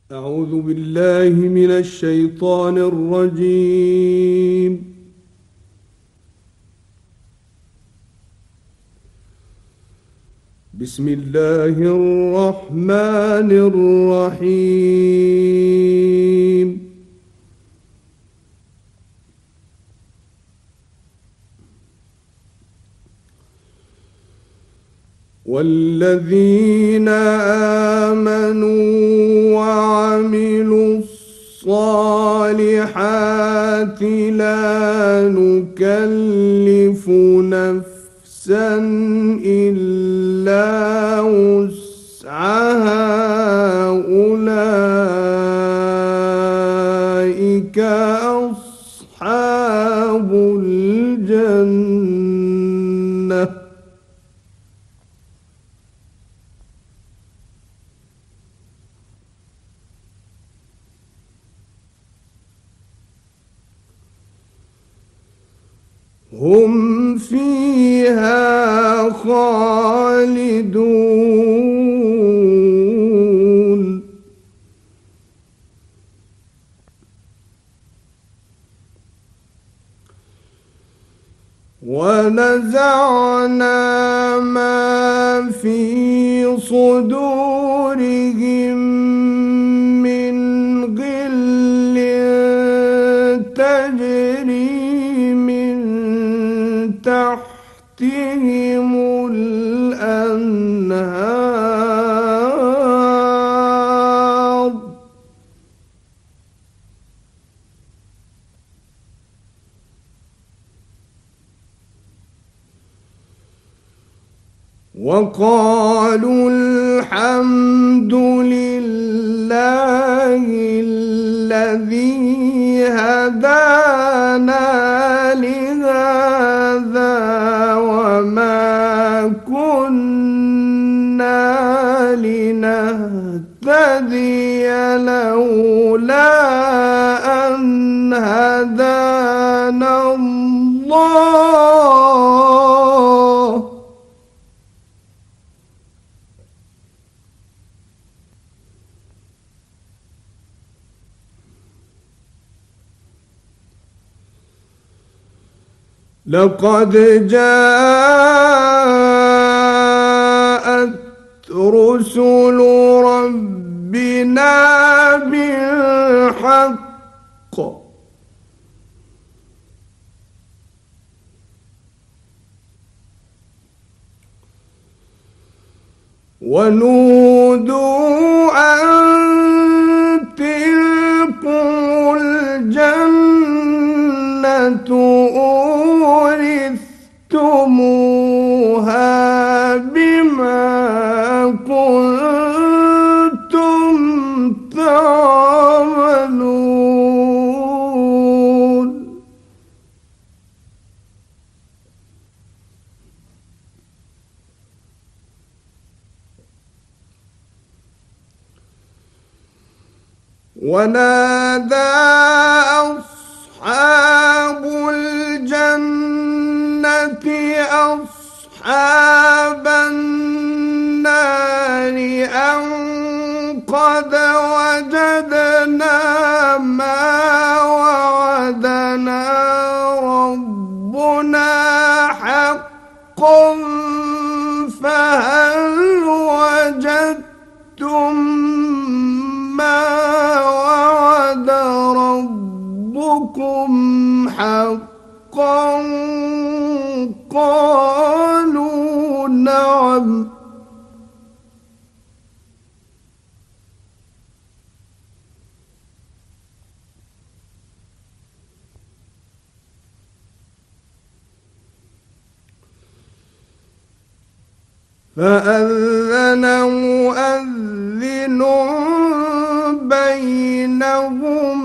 أعوذ بالله من الشيطان الرجيم. بسم الله الرحمن الرحيم. والذين آمنوا وعملوا الصالحات لا نكلف نفسا إلا وسعها أولئك أصحاب الجنة هم فيها خالدون. ونزعنا ما في صدورهم من غل تجري من تحتهم الأنهار وقالوا الحمد لله الذي هدانا لهذا وما كنا لنهتدي لولا أن هدانا الله لقد جاءت رسل ربنا بالحق ونودوا أن تلكم الجنة أورثتموها بما كنتم تعملون. ونادى أصحاب الجنة أصحاب النار أن قد وجدنا ما وعدنا ربنا حقا فهل وجدتم ما وعد ربكم حقا قالوا نعم فأذن مؤذن بينهم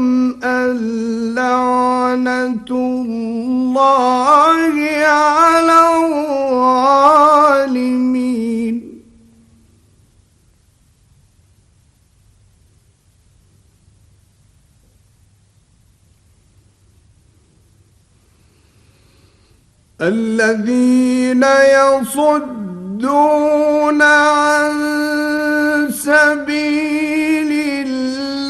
اللعنة الله على الظالمين. الذين يصدون عن سبيل الله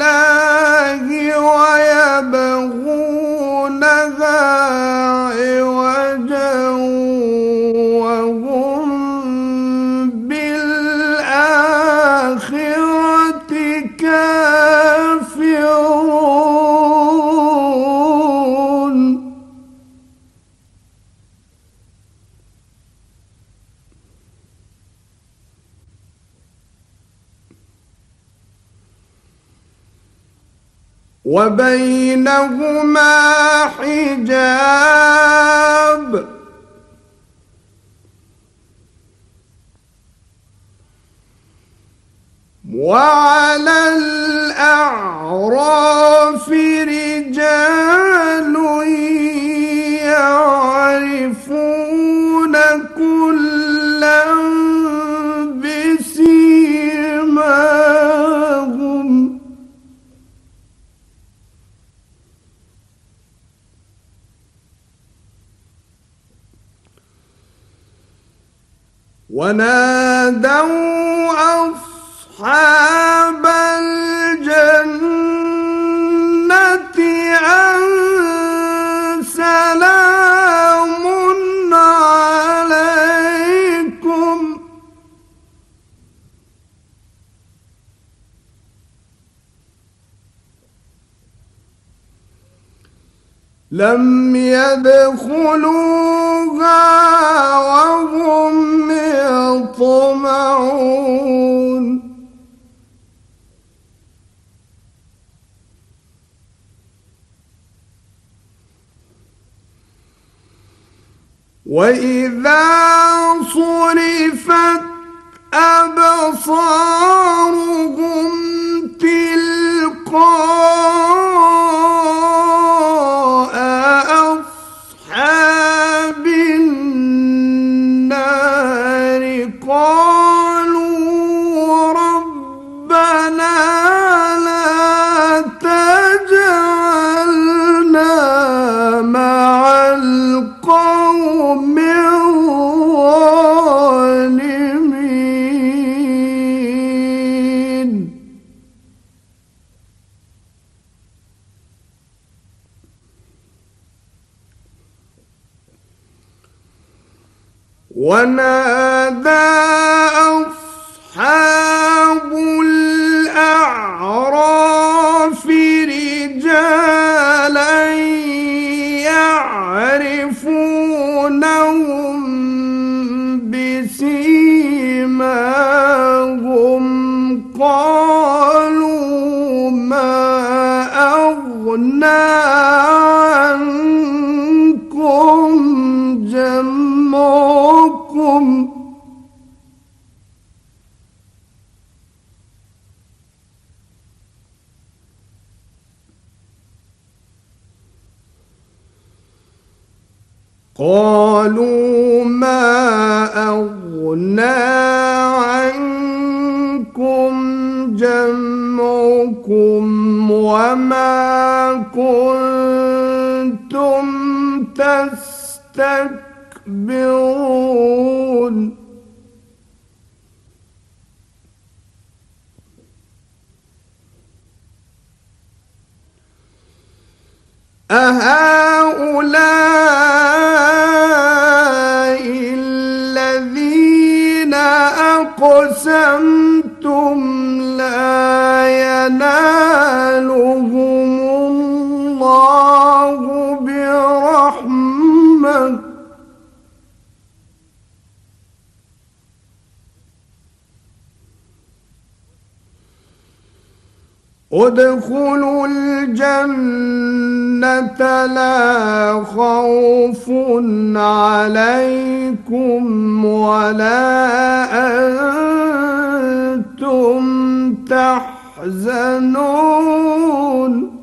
وبينهما حجاب وعلى الأعراف رجال يعرفون كلا بسيماهم ونادوا أصحاب الجنة أن سلام عليكم لم يدخلوها وهم يطمعون وإذا صرفت أبصارهم تلقاء أصحاب النار قالوا ربنا لا تجعلنا مع القوم الظالمين ونادى أصحاب الأعراف رجالا يعرفونهم بسيماهم قالوا ما أغنى عنكم جمعكم قالوا ما أغنى عنكم جمعكم وما كنتم تستكبرون أهؤلاء الذين أقسمتم لا ينالهم الله برحمة ادخلوا الجنة لا خوف عليكم ولا أنتم تحزنون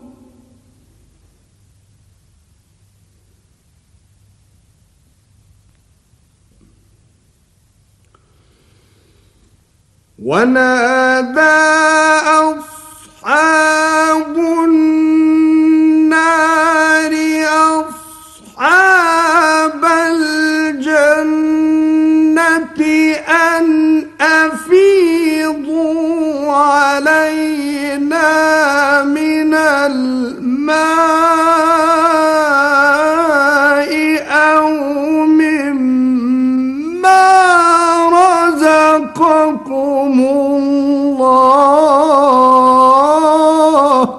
ونادى أصحاب النار أصحاب الجنة أن أفيضوا علينا من الماء أو مما رزقكم الله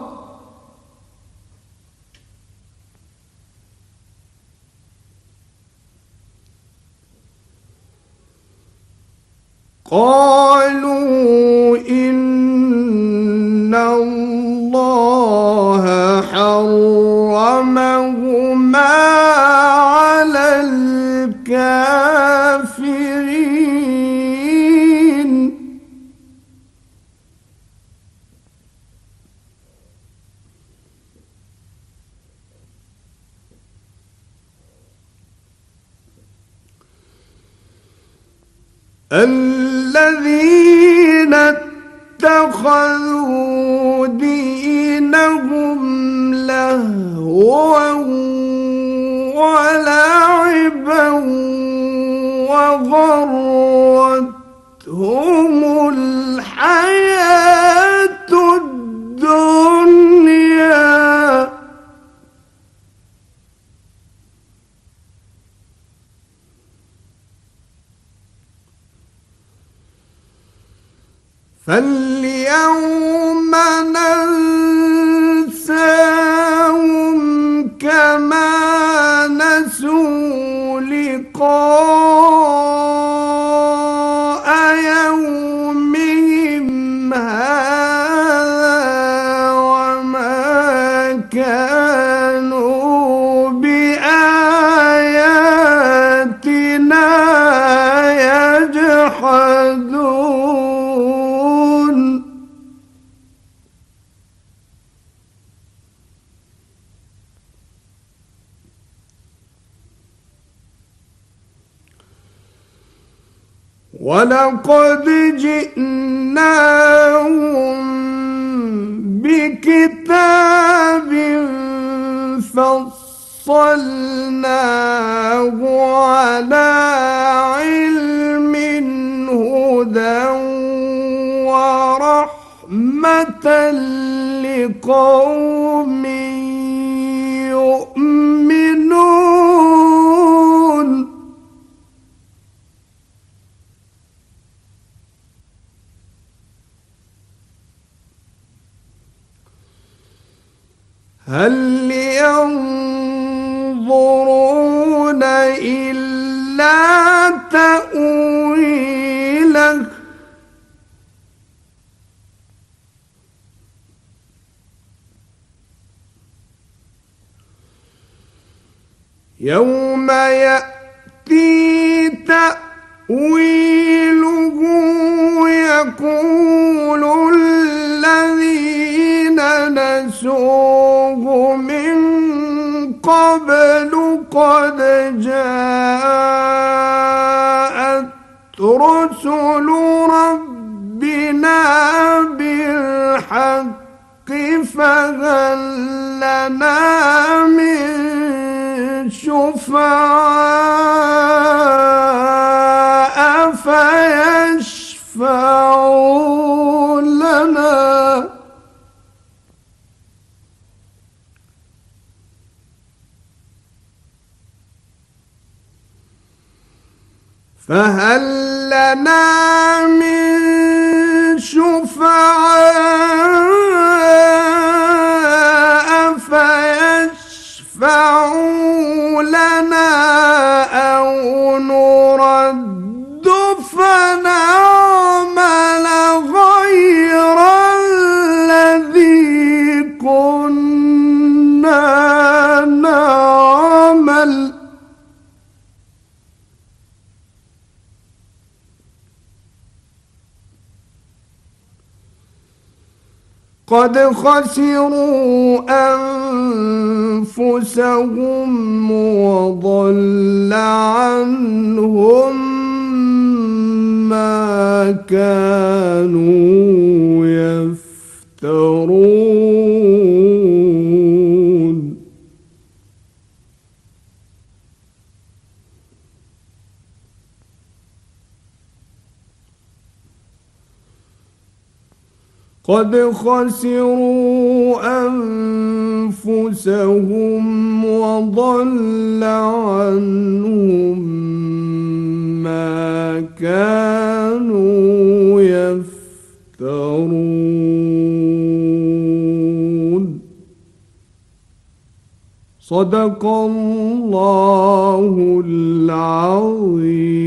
قالوا إن الله الذين اتخذوا دينهم لهوا ولعبا وغرتهم الحياة الدنيا فاليوم ننساهم كما نسوا لقاء يومهم هذا وما كانوا بآياتنا يجحدون ولقد جئناهم بكتاب فصلناه على علم هدى ورحمة لقوم يؤمنون هل ينظرون إلا تأويله يوم يأتي تأويله يقول الذين نسوه من قبل قد جاءت رسل ربنا بالحق فهل لنا من شفعاء فيشفعوا لنا فهل لنا من شفعاء فيشفعوا لنا أو نرد فنعمل غير الذي كنا نعمل قد خسروا أنفسهم وضل عنهم ما كانوا يفترون قد خسروا أنفسهم وضل عنهم ما كانوا يفترون صدق الله العظيم.